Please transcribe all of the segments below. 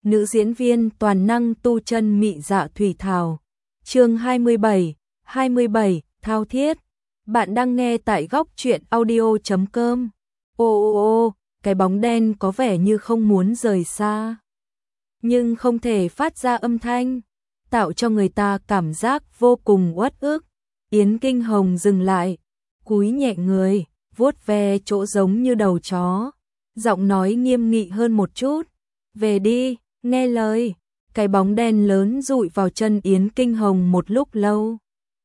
nữ diễn viên toàn năng tu chân mị dạ Thủy Thảo. Chương 27, thao thiết. Bạn đang nghe tại góc truyện audio.com. Ô, cái bóng đen có vẻ như không muốn rời xa, nhưng không thể phát ra âm thanh, tạo cho người ta cảm giác vô cùng uất ức. Yến Kinh Hồng dừng lại, cúi nhẹ người, vuốt ve chỗ giống như đầu chó, giọng nói nghiêm nghị hơn một chút. Về đi, nghe lời. Cái bóng đen lớn dụi vào chân Yến Kinh Hồng một lúc lâu,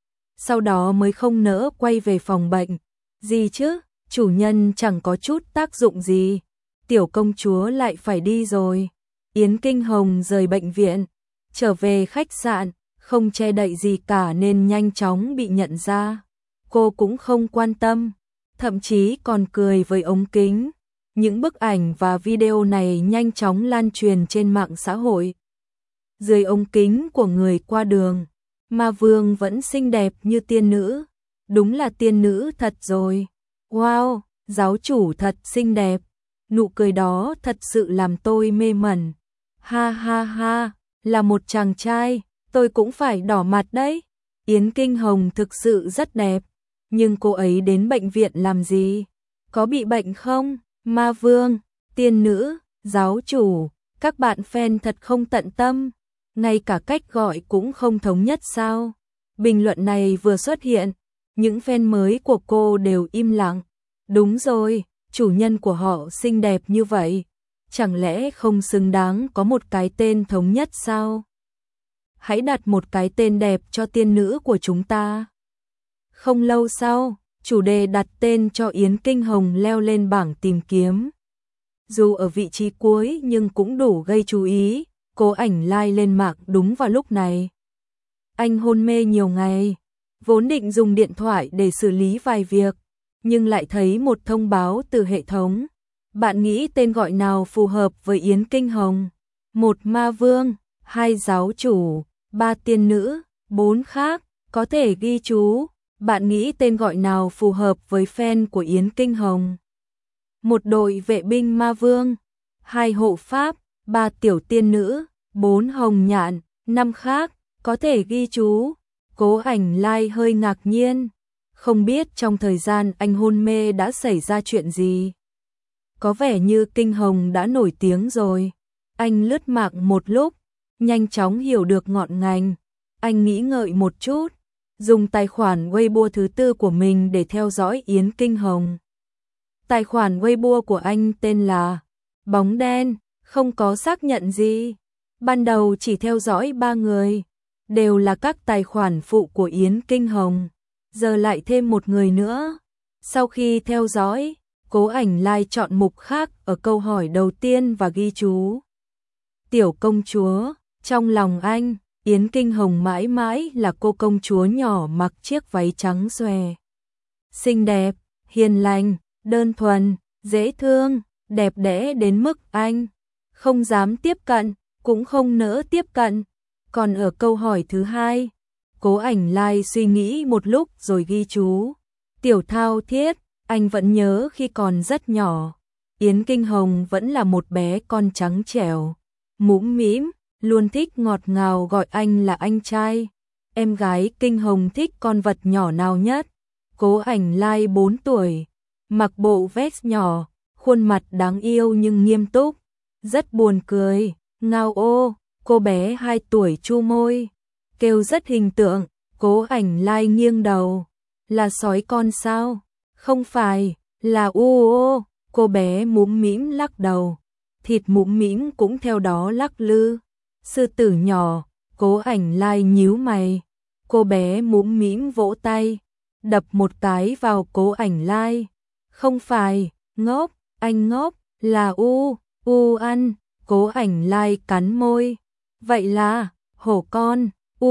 sau đó mới không nỡ quay về phòng bệnh. Gì chứ, chủ nhân chẳng có chút tác dụng gì, tiểu công chúa lại phải đi rồi. Yến Kinh Hồng rời bệnh viện, trở về khách sạn, không che đậy gì cả nên nhanh chóng bị nhận ra. Cô cũng không quan tâm, thậm chí còn cười với ống kính. Những bức ảnh và video này nhanh chóng lan truyền trên mạng xã hội. Dưới ống kính của người qua đường, Ma Vương vẫn xinh đẹp như tiên nữ. Đúng là tiên nữ thật rồi. Wow, giáo chủ thật xinh đẹp. Nụ cười đó thật sự làm tôi mê mẩn. Ha ha ha, là một chàng trai, tôi cũng phải đỏ mặt đấy. Yến Kinh Hồng thực sự rất đẹp, nhưng cô ấy đến bệnh viện làm gì? Có bị bệnh không? Ma Vương, tiên nữ, giáo chủ, các bạn fan thật không tận tâm, ngay cả cách gọi cũng không thống nhất sao? Bình luận này vừa xuất hiện, những fan mới của cô đều im lặng. Đúng rồi, chủ nhân của họ xinh đẹp như vậy, chẳng lẽ không xứng đáng có một cái tên thống nhất sao? Hãy đặt một cái tên đẹp cho tiên nữ của chúng ta. Không lâu sau, chủ đề đặt tên cho Yến Kinh Hồng leo lên bảng tìm kiếm. Dù ở vị trí cuối nhưng cũng đủ gây chú ý. Cố Ảnh Lai lên mạng đúng vào lúc này. Anh hôn mê nhiều ngày, vốn định dùng điện thoại để xử lý vài việc, nhưng lại thấy một thông báo từ hệ thống. Bạn nghĩ tên gọi nào phù hợp với Yến Kinh Hồng? 1. Ma Vương, 2. Giáo chủ, 3. Tiên nữ, 4. Khác, có thể ghi chú. Bạn nghĩ tên gọi nào phù hợp với fan của Yến Kinh Hồng? 1. Đội vệ binh Ma Vương, 2. Hộ pháp, 3. Tiểu tiên nữ, 4. Hồng nhạn, 5. Khác, có thể ghi chú. Cố Ảnh Lai hơi ngạc nhiên, không biết trong thời gian anh hôn mê đã xảy ra chuyện gì. Có vẻ như Kinh Hồng đã nổi tiếng rồi. Anh lướt mạng một lúc, nhanh chóng hiểu được ngọn ngành. Anh nghĩ ngợi một chút, dùng tài khoản Weibo thứ 4 của mình để theo dõi Yến Kinh Hồng. Tài khoản Weibo của anh tên là Bóng Đen, không có xác nhận gì. Ban đầu chỉ theo dõi 3 người, đều là các tài khoản phụ của Yến Kinh Hồng. Giờ lại thêm một người nữa. Sau khi theo dõi, Cố Ảnh Lai chọn mục khác ở câu hỏi đầu tiên và ghi chú. Tiểu công chúa, trong lòng anh, Yến Kinh Hồng mãi mãi là cô công chúa nhỏ mặc chiếc váy trắng xòe. Xinh đẹp, hiền lành, đơn thuần, dễ thương, đẹp đẽ đến mức anh không dám tiếp cận, cũng không nỡ tiếp cận. Còn ở câu hỏi thứ 2, Cố Ảnh Lai suy nghĩ một lúc rồi ghi chú. Tiểu thao thiết, anh vẫn nhớ khi còn rất nhỏ, Yến Kinh Hồng vẫn là một bé con trắng trẻo, mũm mĩm, luôn thích ngọt ngào gọi anh là anh trai. Em gái Kinh Hồng thích con vật nhỏ nào nhất? Cố Ảnh Lai 4 tuổi, mặc bộ vest nhỏ, khuôn mặt đáng yêu nhưng nghiêm túc, rất buồn cười. Ngao ô, cô bé 2 tuổi chu môi, kêu rất hình tượng. Cố Ảnh Lai nghiêng đầu. Là sói con sao? Không phải, là ô, cô bé mũm mĩm lắc đầu. Thịt mũm mĩm cũng theo đó lắc lư. Sư tử nhỏ, Cố Ảnh Lai nhíu mày. Cô bé mũm mĩm vỗ tay, đập một cái vào Cố Ảnh Lai. Không phải, ngốc, anh ngốc, là ăn. Cố Ảnh Lai cắn môi. Vậy là, hổ con,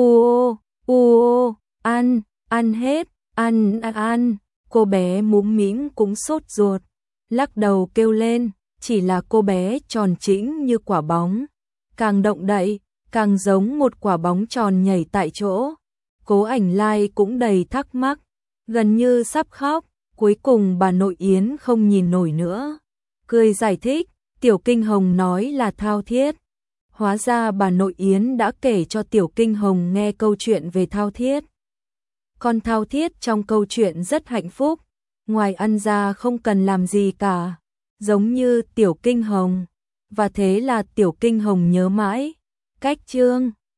ăn hết, ăn. Cô bé mũm mĩm cũng sốt ruột, lắc đầu kêu lên, chỉ là cô bé tròn trĩnh như quả bóng. Càng động đậy, càng giống một quả bóng tròn nhảy tại chỗ. Cố Ảnh Lai cũng đầy thắc mắc, gần như sắp khóc. Cuối cùng bà nội Yến không nhìn nổi nữa, cười giải thích. Tiểu Kinh Hồng nói là thao thiết, Hóa ra bà nội Yến đã kể cho Tiểu Kinh Hồng nghe câu chuyện về Thao Thiết. Con Thao Thiết trong câu chuyện rất hạnh phúc, ngoài ăn ra không cần làm gì cả, giống như Tiểu Kinh Hồng. Và thế là Tiểu Kinh Hồng nhớ mãi cách chương